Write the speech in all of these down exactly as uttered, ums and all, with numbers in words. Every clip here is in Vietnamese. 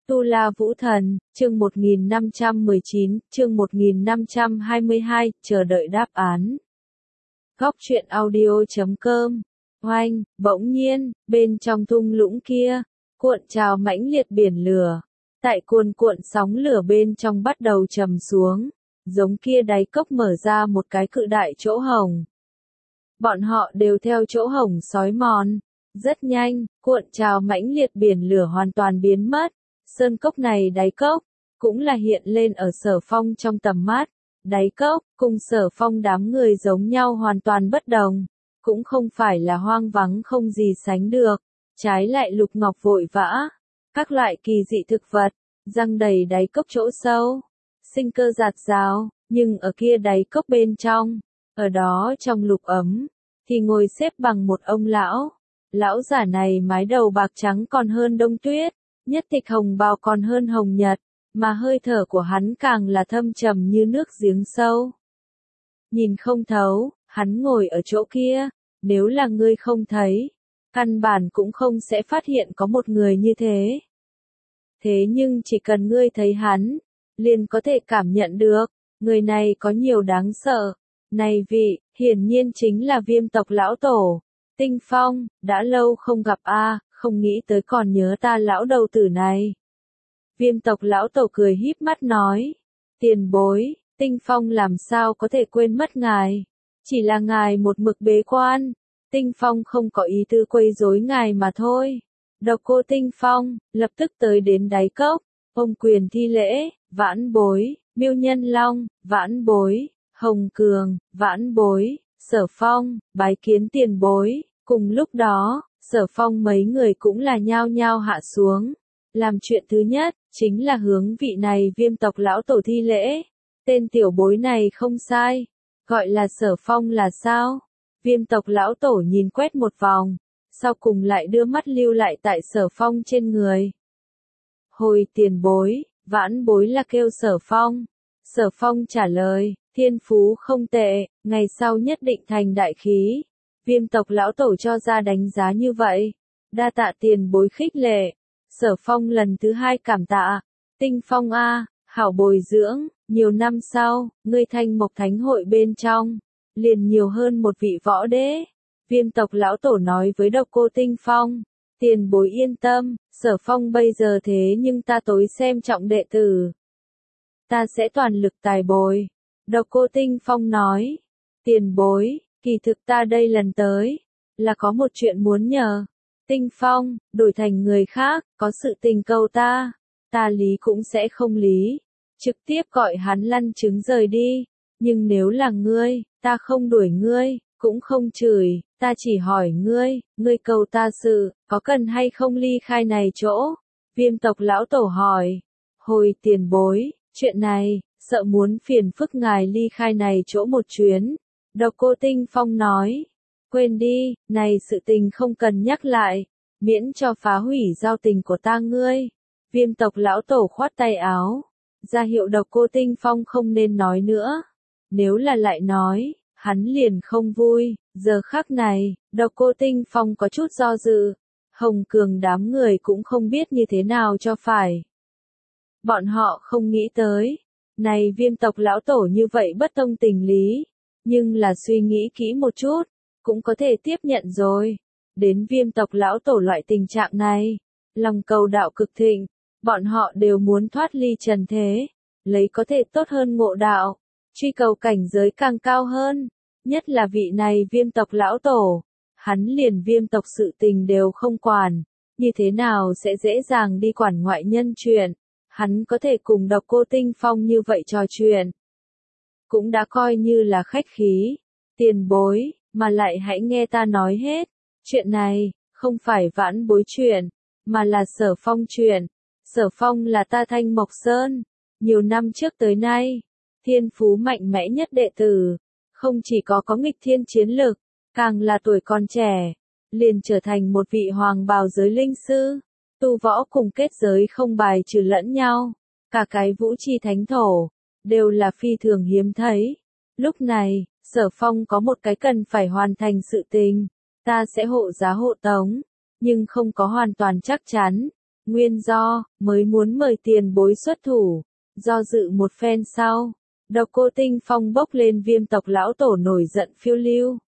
Tu La Vũ Thần, chương một nghìn năm trăm mười chín, chương một nghìn năm trăm hai mươi hai, chờ đợi đáp án. Góc truyện audio chấm com. Oanh, bỗng nhiên, bên trong thung lũng kia, cuộn trào mãnh liệt biển lửa. Tại cuồn cuộn sóng lửa bên trong bắt đầu trầm xuống, giống kia đáy cốc mở ra một cái cự đại chỗ hổng. Bọn họ đều theo chỗ hổng sói mòn. Rất nhanh, cuộn trào mãnh liệt biển lửa hoàn toàn biến mất. Sơn cốc này đáy cốc, cũng là hiện lên ở Sở Phong trong tầm mắt. Đáy cốc, cùng Sở Phong đám người giống nhau hoàn toàn bất đồng. Cũng không phải là hoang vắng không gì sánh được. Trái lại lục ngọc vội vã. Các loại kỳ dị thực vật, răng đầy đáy cốc chỗ sâu. Sinh cơ rạt rào, nhưng ở kia đáy cốc bên trong, ở đó trong lục ấm, thì ngồi xếp bằng một ông lão. Lão giả này mái đầu bạc trắng còn hơn đông tuyết, nhất tịch hồng bào còn hơn hồng nhật, mà hơi thở của hắn càng là thâm trầm như nước giếng sâu. Nhìn không thấu, hắn ngồi ở chỗ kia, nếu là ngươi không thấy, căn bản cũng không sẽ phát hiện có một người như thế. Thế nhưng chỉ cần ngươi thấy hắn, liền có thể cảm nhận được, người này có nhiều đáng sợ. Này vị, hiển nhiên chính là Viêm tộc lão tổ. Tinh Phong, đã lâu không gặp a, không nghĩ tới còn nhớ ta lão đầu tử này. Viêm tộc lão tổ cười híp mắt nói, tiền bối, Tinh Phong làm sao có thể quên mất ngài, chỉ là ngài một mực bế quan, Tinh Phong không có ý tư quấy rối ngài mà thôi. Độc Cô Tinh Phong, lập tức tới đến đáy cốc, ôm quyền thi lễ, vãn bối, Miêu Nhân Long, vãn bối, Hồng Cường, vãn bối, Sở Phong, bái kiến tiền bối. Cùng lúc đó, Sở Phong mấy người cũng là nhao nhao hạ xuống. Làm chuyện thứ nhất, chính là hướng vị này Viêm tộc lão tổ thi lễ. Tên tiểu bối này không sai, gọi là Sở Phong là sao? Viêm tộc lão tổ nhìn quét một vòng, sau cùng lại đưa mắt lưu lại tại Sở Phong trên người. Hồi tiền bối, vãn bối là kêu Sở Phong. Sở Phong trả lời, thiên phú không tệ, ngày sau nhất định thành đại khí. Viêm tộc lão tổ cho ra đánh giá như vậy. Đa tạ tiền bối khích lệ. Sở Phong lần thứ hai cảm tạ. Tinh Phong a, hảo bồi dưỡng, nhiều năm sau, ngươi thanh mộc thánh hội bên trong, liền nhiều hơn một vị võ đế. Viêm tộc lão tổ nói với Độc Cô Tinh Phong, tiền bối yên tâm, Sở Phong bây giờ thế nhưng ta tối xem trọng đệ tử. Ta sẽ toàn lực tài bồi. Độc Cô Tinh Phong nói, tiền bối, kỳ thực ta đây lần tới, là có một chuyện muốn nhờ. Tinh Phong, đổi thành người khác, có sự tình cầu ta, ta lý cũng sẽ không lý. Trực tiếp gọi hắn lăn trứng rời đi. Nhưng nếu là ngươi, ta không đuổi ngươi, cũng không chửi, ta chỉ hỏi ngươi, ngươi cầu ta sự, có cần hay không ly khai này chỗ? Viêm tộc lão tổ hỏi, hồi tiền bối, chuyện này, sợ muốn phiền phức ngài ly khai này chỗ một chuyến. Độc Cô Tinh Phong nói, quên đi, này sự tình không cần nhắc lại, miễn cho phá hủy giao tình của ta ngươi. Viêm tộc lão tổ khoát tay áo, ra hiệu Độc Cô Tinh Phong không nên nói nữa. Nếu là lại nói, hắn liền không vui. Giờ khắc này, Độc Cô Tinh Phong có chút do dự. Hồng Cường đám người cũng không biết như thế nào cho phải. Bọn họ không nghĩ tới, này Viêm tộc lão tổ như vậy bất tông tình lý. Nhưng là suy nghĩ kỹ một chút, cũng có thể tiếp nhận rồi. Đến Viêm tộc lão tổ loại tình trạng này, lòng cầu đạo cực thịnh, bọn họ đều muốn thoát ly trần thế, lấy có thể tốt hơn ngộ đạo, truy cầu cảnh giới càng cao hơn. Nhất là vị này Viêm tộc lão tổ, hắn liền Viêm tộc sự tình đều không quản, như thế nào sẽ dễ dàng đi quản ngoại nhân chuyện. Hắn có thể cùng Độc Cô Tinh Phong như vậy trò chuyện, cũng đã coi như là khách khí. Tiền bối, mà lại hãy nghe ta nói hết. Chuyện này, không phải vãn bối chuyện, mà là Sở Phong chuyện. Sở Phong là ta Thanh Mộc Sơn, nhiều năm trước tới nay, thiên phú mạnh mẽ nhất đệ tử. Không chỉ có có nghịch thiên chiến lực, càng là tuổi còn trẻ, liền trở thành một vị hoàng bào giới linh sư. Tu võ cùng kết giới không bài trừ lẫn nhau, cả cái vũ chi thánh thổ, đều là phi thường hiếm thấy. Lúc này, Sở Phong có một cái cần phải hoàn thành sự tình, ta sẽ hộ giá hộ tống, nhưng không có hoàn toàn chắc chắn. Nguyên do, mới muốn mời tiền bối xuất thủ. Do dự một phen sau, Độc Cô Tinh Phong bốc lên Viêm tộc lão tổ nổi giận phiêu lưu.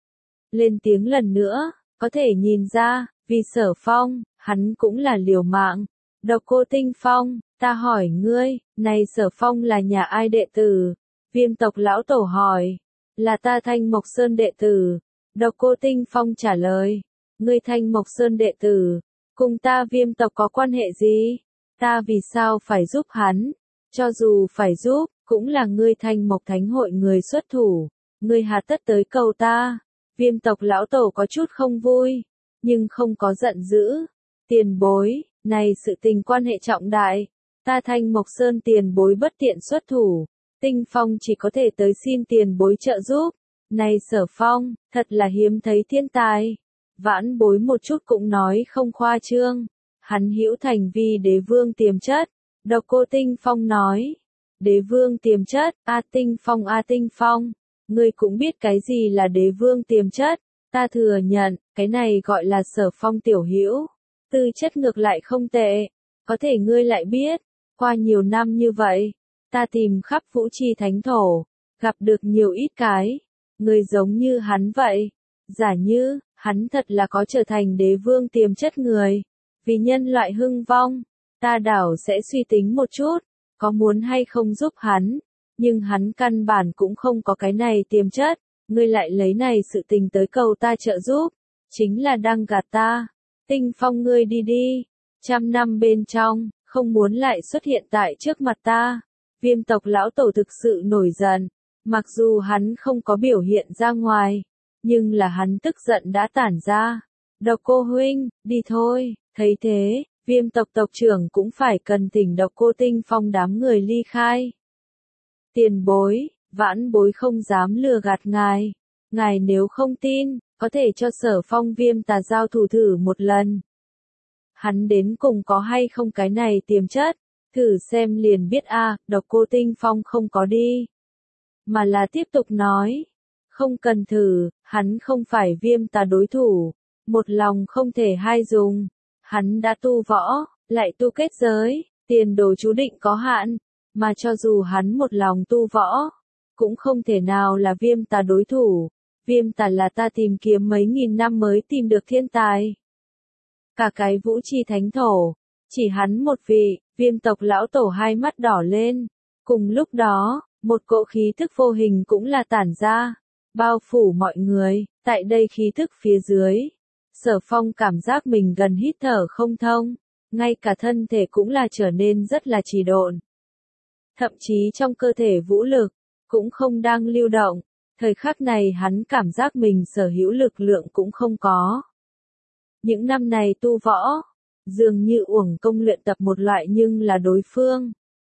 Lên tiếng lần nữa, có thể nhìn ra, vì Sở Phong, hắn cũng là liều mạng. Độc Cô Tinh Phong, ta hỏi ngươi, này Sở Phong là nhà ai đệ tử? Viêm tộc lão tổ hỏi, là ta Thanh Mộc Sơn đệ tử. Độc Cô Tinh Phong trả lời, ngươi Thanh Mộc Sơn đệ tử, cùng ta Viêm tộc có quan hệ gì? Ta vì sao phải giúp hắn? Cho dù phải giúp, cũng là ngươi Thanh Mộc Thánh hội người xuất thủ, ngươi hà tất tới cầu ta. Viêm tộc lão tổ có chút không vui, nhưng không có giận dữ. Tiền bối, này sự tình quan hệ trọng đại, ta Thanh Mộc Sơn tiền bối bất tiện xuất thủ, Tinh Phong chỉ có thể tới xin tiền bối trợ giúp. Này Sở Phong, thật là hiếm thấy thiên tài. Vãn bối một chút cũng nói không khoa trương. Hắn hữu thành vi đế vương tiềm chất. Độc Cô Tinh Phong nói, đế vương tiềm chất, A Tinh Phong A Tinh Phong, ngươi cũng biết cái gì là đế vương tiềm chất, ta thừa nhận, cái này gọi là Sở Phong tiểu hữu, tư chất ngược lại không tệ, có thể ngươi lại biết, qua nhiều năm như vậy, ta tìm khắp Vũ Trì Thánh Thổ, gặp được nhiều ít cái, người giống như hắn vậy, giả như, hắn thật là có trở thành đế vương tiềm chất người, vì nhân loại hưng vong, ta đảo sẽ suy tính một chút, có muốn hay không giúp hắn, nhưng hắn căn bản cũng không có cái này tiềm chất, ngươi lại lấy này sự tình tới cầu ta trợ giúp, chính là đang gạt ta. Tinh Phong ngươi đi đi, trăm năm bên trong, không muốn lại xuất hiện tại trước mặt ta. Viêm tộc lão tổ thực sự nổi giận, mặc dù hắn không có biểu hiện ra ngoài, nhưng là hắn tức giận đã tản ra. Độc Cô huynh, đi thôi, thấy thế, Viêm tộc tộc trưởng cũng phải cần thỉnh Độc Cô Tinh Phong đám người ly khai. Tiền bối, vãn bối không dám lừa gạt ngài, ngài nếu không tin, có thể cho Sở Phong Viêm tà giao thủ thử một lần. Hắn đến cùng có hay không cái này tiềm chất, thử xem liền biết a. À, Độc Cô Tinh Phong không có đi, mà là tiếp tục nói, không cần thử, hắn không phải Viêm tà đối thủ, một lòng không thể hai dùng. Hắn đã tu võ, lại tu kết giới, tiền đồ chú định có hạn, mà cho dù hắn một lòng tu võ, cũng không thể nào là Viêm tà đối thủ. Viêm tà là ta tìm kiếm mấy nghìn năm mới tìm được thiên tài. Cả cái Vũ Trì Thánh Thổ, chỉ hắn một vị, Viêm tộc lão tổ hai mắt đỏ lên. Cùng lúc đó, một cỗ khí thức vô hình cũng là tản ra, bao phủ mọi người, tại đây khí thức phía dưới. Sở Phong cảm giác mình gần hít thở không thông, ngay cả thân thể cũng là trở nên rất là trì độn. Thậm chí trong cơ thể vũ lực, cũng không đang lưu động, thời khắc này hắn cảm giác mình sở hữu lực lượng cũng không có. Những năm này tu võ, dường như uổng công luyện tập một loại nhưng là đối phương.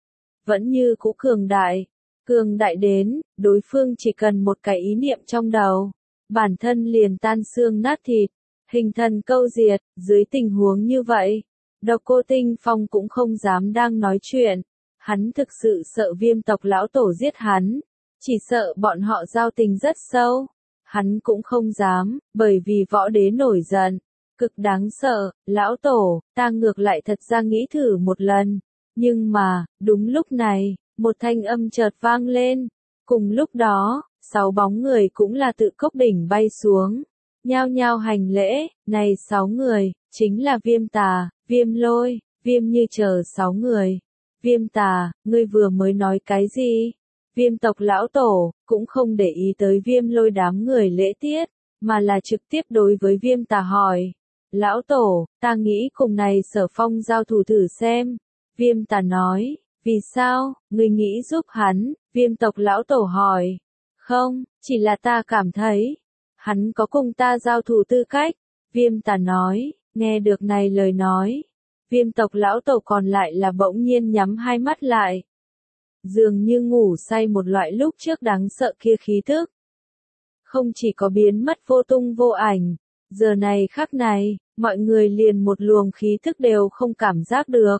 Vẫn như cũ cường đại, cường đại đến, đối phương chỉ cần một cái ý niệm trong đầu, bản thân liền tan xương nát thịt. Hình thần câu diệt, dưới tình huống như vậy, Độc Cô Tinh Phong cũng không dám đang nói chuyện, hắn thực sự sợ Viêm tộc lão tổ giết hắn, chỉ sợ bọn họ giao tình rất sâu, hắn cũng không dám, bởi vì võ đế nổi giận, cực đáng sợ, lão tổ, ta ngược lại thật ra nghĩ thử một lần, nhưng mà, đúng lúc này, một thanh âm chợt vang lên, cùng lúc đó, sáu bóng người cũng là tự cốc đỉnh bay xuống. Nhao nhao hành lễ, này sáu người, chính là Viêm tà, Viêm lôi, Viêm như chờ sáu người. Viêm tà, ngươi vừa mới nói cái gì? Viêm tộc lão tổ, cũng không để ý tới Viêm lôi đám người lễ tiết, mà là trực tiếp đối với Viêm tà hỏi. Lão tổ, ta nghĩ cùng này Sở Phong giao thủ thử xem. Viêm tà nói, vì sao, ngươi nghĩ giúp hắn? Viêm tộc lão tổ hỏi. Không, chỉ là ta cảm thấy, hắn có cùng ta giao thủ tư cách. Viêm tà nói, nghe được này lời nói. Viêm tộc lão tổ còn lại là bỗng nhiên nhắm hai mắt lại. Dường như ngủ say một loại lúc trước đáng sợ kia khí thức. Không chỉ có biến mất vô tung vô ảnh, giờ này khắc này, mọi người liền một luồng khí thức đều không cảm giác được.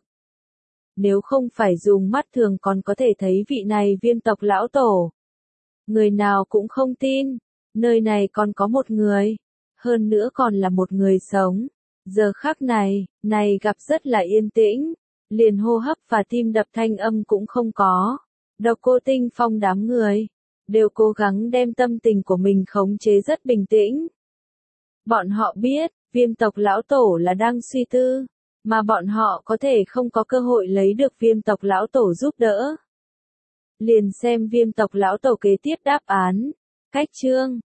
Nếu không phải dùng mắt thường còn có thể thấy vị này Viêm tộc lão tổ. Người nào cũng không tin. Nơi này còn có một người, hơn nữa còn là một người sống. Giờ khắc này, này gặp rất là yên tĩnh, liền hô hấp và tim đập thanh âm cũng không có. Độc Cô Tinh Phong đám người, đều cố gắng đem tâm tình của mình khống chế rất bình tĩnh. Bọn họ biết, Viêm tộc lão tổ là đang suy tư, mà bọn họ có thể không có cơ hội lấy được Viêm tộc lão tổ giúp đỡ. Liền xem Viêm tộc lão tổ kế tiếp đáp án. Cách chương